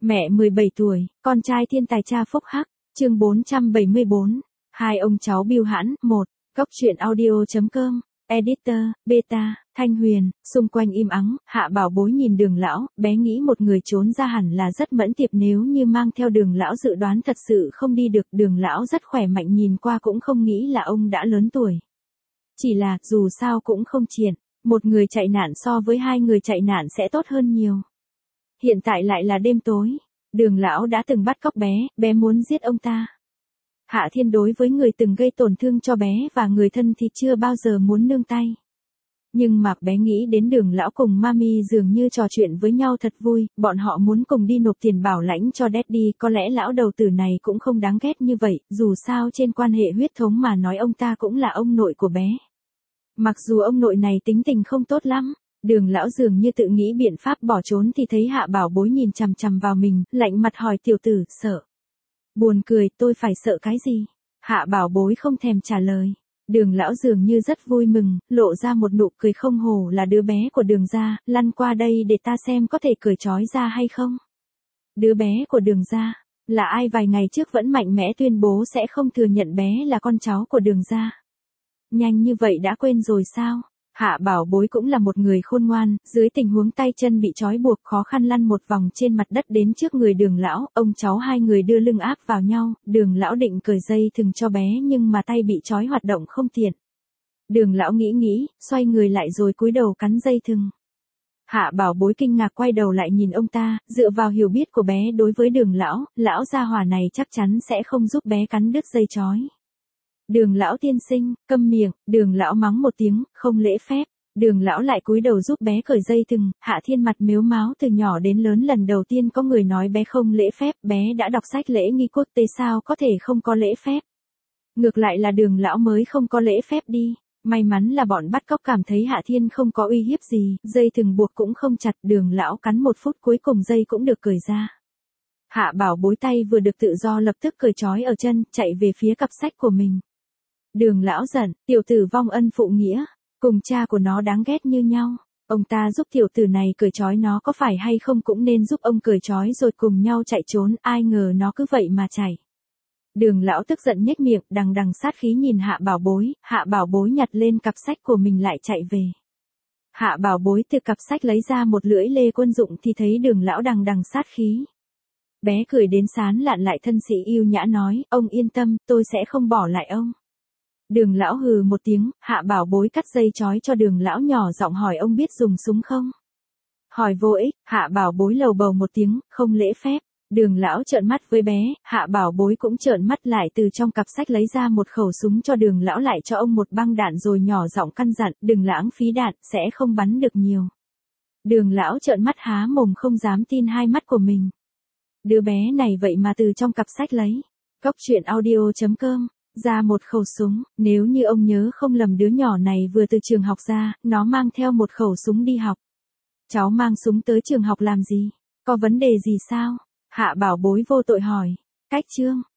Mẹ 17 tuổi, con trai thiên tài cha phúc hắc, chương 474. Hai ông cháu bưu hãn, 1. Góc truyện audio.com, editor, beta, Thanh Huyền, xung quanh im ắng, Hạ Bảo Bối nhìn Đường lão, bé nghĩ một người trốn ra hẳn là rất mẫn tiệp, nếu như mang theo Đường lão dự đoán thật sự không đi được. Đường lão rất khỏe mạnh, nhìn qua cũng không nghĩ là ông đã lớn tuổi. Chỉ là, dù sao cũng không triển, một người chạy nạn so với hai người chạy nạn sẽ tốt hơn nhiều. Hiện tại lại là đêm tối, Đường lão đã từng bắt cóc bé, bé muốn giết ông ta. Hạ Thiên đối với người từng gây tổn thương cho bé và người thân thì chưa bao giờ muốn nương tay. Nhưng mà bé nghĩ đến Đường lão cùng Mami dường như trò chuyện với nhau thật vui, bọn họ muốn cùng đi nộp tiền bảo lãnh cho Daddy, có lẽ lão đầu tử này cũng không đáng ghét như vậy, dù sao trên quan hệ huyết thống mà nói ông ta cũng là ông nội của bé. Mặc dù ông nội này tính tình không tốt lắm. Đường lão dường như tự nghĩ biện pháp bỏ trốn thì thấy Hạ Bảo Bối nhìn chằm chằm vào mình, lạnh mặt hỏi tiểu tử, sợ. Buồn cười, tôi phải sợ cái gì? Hạ Bảo Bối không thèm trả lời. Đường lão dường như rất vui mừng, lộ ra một nụ cười, không hổ là đứa bé của Đường gia, lăn qua đây để ta xem có thể cởi trói ra hay không. Đứa bé của Đường gia, là ai vài ngày trước vẫn mạnh mẽ tuyên bố sẽ không thừa nhận bé là con cháu của Đường gia. Nhanh như vậy đã quên rồi sao? Hạ Bảo Bối cũng là một người khôn ngoan, dưới tình huống tay chân bị trói buộc khó khăn lăn một vòng trên mặt đất đến trước người Đường lão, ông cháu hai người đưa lưng áp vào nhau, Đường lão định cởi dây thừng cho bé nhưng mà tay bị trói hoạt động không tiện. Đường lão nghĩ, xoay người lại rồi cúi đầu cắn dây thừng. Hạ Bảo Bối kinh ngạc quay đầu lại nhìn ông ta, dựa vào hiểu biết của bé đối với Đường lão gia hỏa này chắc chắn sẽ không giúp bé cắn đứt dây trói. Đường lão tiên sinh, câm miệng, Đường lão mắng một tiếng, không lễ phép. Đường lão lại cúi đầu giúp bé cởi dây thừng. Hạ Thiên mặt mếu máo, từ nhỏ đến lớn lần đầu tiên có người nói bé không lễ phép, bé đã đọc sách lễ nghi quốc tế sao có thể không có lễ phép. Ngược lại là Đường lão mới không có lễ phép đi. May mắn là bọn bắt cóc cảm thấy Hạ Thiên không có uy hiếp gì, dây thừng buộc cũng không chặt, Đường lão cắn một phút cuối cùng dây cũng được cởi ra. Hạ Bảo Bối tay vừa được tự do lập tức cởi trói ở chân, chạy về phía cặp sách của mình. Đường lão giận, tiểu tử vong ân phụ nghĩa, cùng cha của nó đáng ghét như nhau. Ông ta giúp tiểu tử này cởi trói, nó có phải hay không cũng nên giúp ông cởi trói rồi cùng nhau chạy trốn, ai ngờ nó cứ vậy mà chạy. Đường lão tức giận nhếch miệng, đằng sát khí nhìn Hạ Bảo Bối, Hạ Bảo Bối nhặt lên cặp sách của mình lại chạy về. Hạ Bảo Bối từ cặp sách lấy ra một lưỡi lê quân dụng thì thấy Đường lão đằng sát khí. Bé cười đến sán lạn lại thân sĩ yêu nhã nói, ông yên tâm, tôi sẽ không bỏ lại ông. Đường lão hừ một tiếng, Hạ Bảo Bối cắt dây trói cho Đường lão, nhỏ giọng hỏi ông biết dùng súng không? Hỏi vô ích, Hạ Bảo Bối lầu bầu một tiếng, không lễ phép. Đường lão trợn mắt với bé, Hạ Bảo Bối cũng trợn mắt lại, từ trong cặp sách lấy ra một khẩu súng cho Đường lão, lại cho ông một băng đạn rồi nhỏ giọng căn dặn, đừng lãng phí đạn, sẽ không bắn được nhiều. Đường lão trợn mắt há mồm không dám tin hai mắt của mình. Đứa bé này vậy mà từ trong cặp sách lấy. Góc truyện audio.com. Ra một khẩu súng, nếu như ông nhớ không lầm đứa nhỏ này vừa từ trường học ra, nó mang theo một khẩu súng đi học. Cháu mang súng tới trường học làm gì? Có vấn đề gì sao? Hạ Bảo Bối vô tội hỏi. Cách chương.